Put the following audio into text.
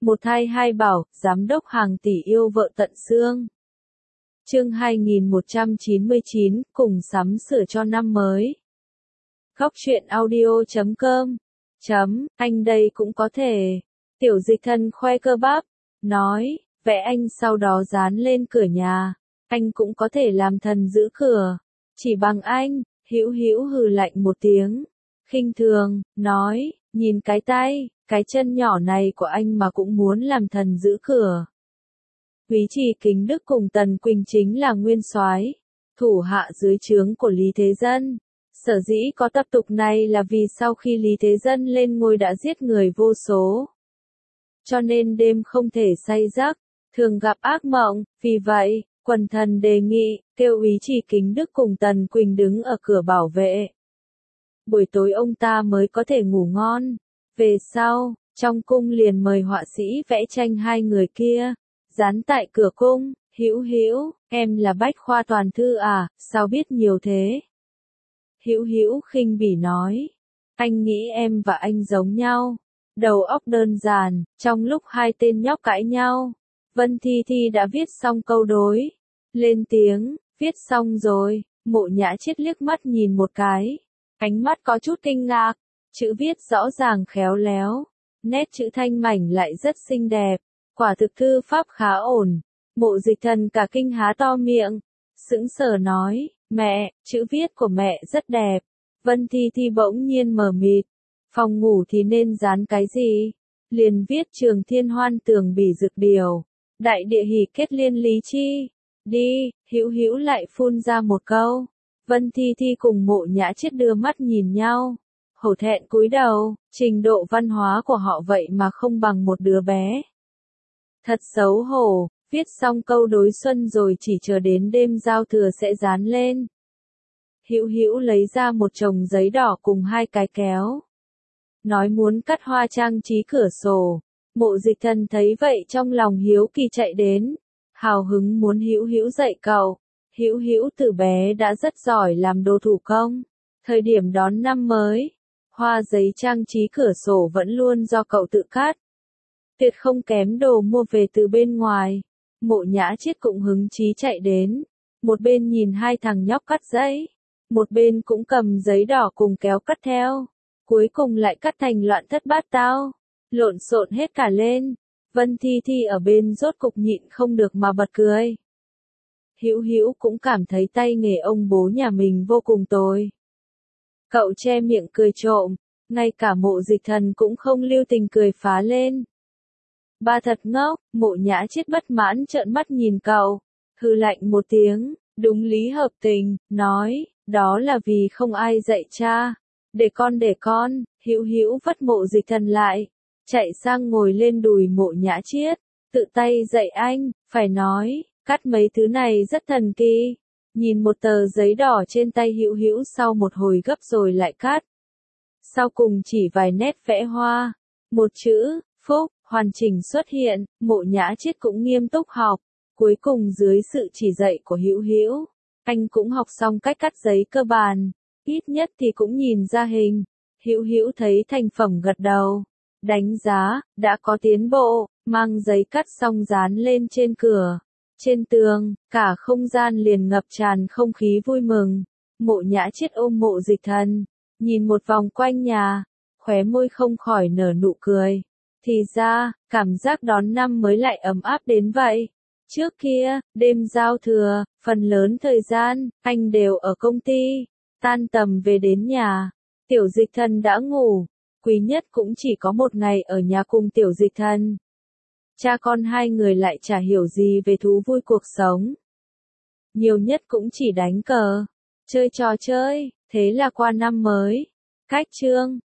Một thai hai bảo, giám đốc hàng tỷ yêu vợ tận xương. Chương 2199, cùng sắm sửa cho năm mới. Góc truyện audio.com. Anh đây cũng có thể. Tiểu Dịch Thần khoe cơ bắp, nói, vẽ anh sau đó dán lên cửa nhà. Anh cũng có thể làm thần giữ cửa. Chỉ bằng anh, Hữu Hữu hừ lạnh một tiếng. Khinh thường, nói, nhìn cái tay, cái chân nhỏ này của anh mà cũng muốn làm thần giữ cửa. Quý Trì Kính Đức cùng Tần Quỳnh chính là nguyên soái, thủ hạ dưới trướng của Lý Thế Dân. Sở dĩ có tập tục này là vì sau khi Lý Thế Dân lên ngôi đã giết người vô số. Cho nên đêm không thể say giấc, thường gặp ác mộng, vì vậy, quần thần đề nghị, kêu Quý Trì Kính Đức cùng Tần Quỳnh đứng ở cửa bảo vệ. Buổi tối ông ta mới có thể ngủ ngon. Về sau, trong cung liền mời họa sĩ vẽ tranh hai người kia, dán tại cửa cung. Hữu Hữu, em là bách khoa toàn thư à, sao biết nhiều thế? Hữu Hữu khinh bỉ nói, anh nghĩ em và anh giống nhau, đầu óc đơn giản. Trong lúc hai tên nhóc cãi nhau, Vân Thi Thi đã viết xong câu đối, lên tiếng, viết xong rồi. Mộ Nhã Chiết liếc mắt nhìn một cái, ánh mắt có chút kinh ngạc, chữ viết rõ ràng khéo léo, nét chữ thanh mảnh lại rất xinh đẹp, quả thực thư pháp khá ổn. Mộ Dịch Thần cả kinh há to miệng, sững sờ nói, mẹ, chữ viết của mẹ rất đẹp. Vân Thi Thi bỗng nhiên mờ mịt, phòng ngủ thì nên dán cái gì? Liền viết Trường Thiên Hoan Tường Bỉ Dực Điều, đại địa hỷ kết liên lý chi. Đi, Hữu Hữu lại phun ra một câu. Vân Thi Thi cùng Mộ Nhã Chiết đưa mắt nhìn nhau, hổ thẹn cúi đầu, trình độ văn hóa của họ vậy mà không bằng một đứa bé. Thật xấu hổ, viết xong câu đối xuân rồi chỉ chờ đến đêm giao thừa sẽ dán lên. Hữu Hữu lấy ra một chồng giấy đỏ cùng hai cái kéo, nói muốn cắt hoa trang trí cửa sổ. Mộ Dịch Thần thấy vậy trong lòng hiếu kỳ chạy đến, hào hứng muốn Hữu Hữu dạy cậu. Hữu Hữu từ bé đã rất giỏi làm đồ thủ công. Thời điểm đón năm mới, hoa giấy trang trí cửa sổ vẫn luôn do cậu tự cắt. Tuyệt không kém đồ mua về từ bên ngoài. Mộ Nhã Chiết cũng hứng chí chạy đến, một bên nhìn hai thằng nhóc cắt giấy, một bên cũng cầm giấy đỏ cùng kéo cắt theo. Cuối cùng lại cắt thành loạn thất bát tao, lộn xộn hết cả lên. Vân Thi Thi ở bên rốt cục nhịn không được mà bật cười. Hữu Hữu cũng cảm thấy tay nghề ông bố nhà mình vô cùng tồi. Cậu che miệng cười trộm, ngay cả Mộ Dịch Thần cũng không lưu tình cười phá lên. Ba thật ngốc. Mộ Nhã Chiết bất mãn trợn mắt nhìn cậu, hừ lạnh một tiếng, đúng lý hợp tình, nói, đó là vì không ai dạy cha. Để con. Hữu Hữu vất Mộ Dịch Thần lại, chạy sang ngồi lên đùi Mộ Nhã Chiết, tự tay dạy anh. Phải nói, cắt mấy thứ này rất thần kỳ. Nhìn một tờ giấy đỏ trên tay Hữu Hữu sau một hồi gấp rồi lại cắt. Sau cùng chỉ vài nét vẽ hoa, một chữ, phúc, hoàn chỉnh xuất hiện. Mộ Nhã Chiết cũng nghiêm túc học. Cuối cùng dưới sự chỉ dạy của Hữu Hữu, anh cũng học xong cách cắt giấy cơ bản, ít nhất thì cũng nhìn ra hình. Hữu Hữu thấy thành phẩm gật đầu, đánh giá, đã có tiến bộ, mang giấy cắt xong dán lên trên cửa, trên tường, cả không gian liền ngập tràn không khí vui mừng. Mộ Nhã Chiết ôm Mộ Dịch Thần, nhìn một vòng quanh nhà, khóe môi không khỏi nở nụ cười. Thì ra, cảm giác đón năm mới lại ấm áp đến vậy. Trước kia, đêm giao thừa, phần lớn thời gian, anh đều ở công ty, tan tầm về đến nhà, Tiểu Dịch Thần đã ngủ. Quý Nhất cũng chỉ có một ngày ở nhà cùng Tiểu Dịch Thần. Cha con hai người lại chả hiểu gì về thú vui cuộc sống. Nhiều nhất cũng chỉ đánh cờ, chơi trò chơi, thế là qua năm mới. Cách chương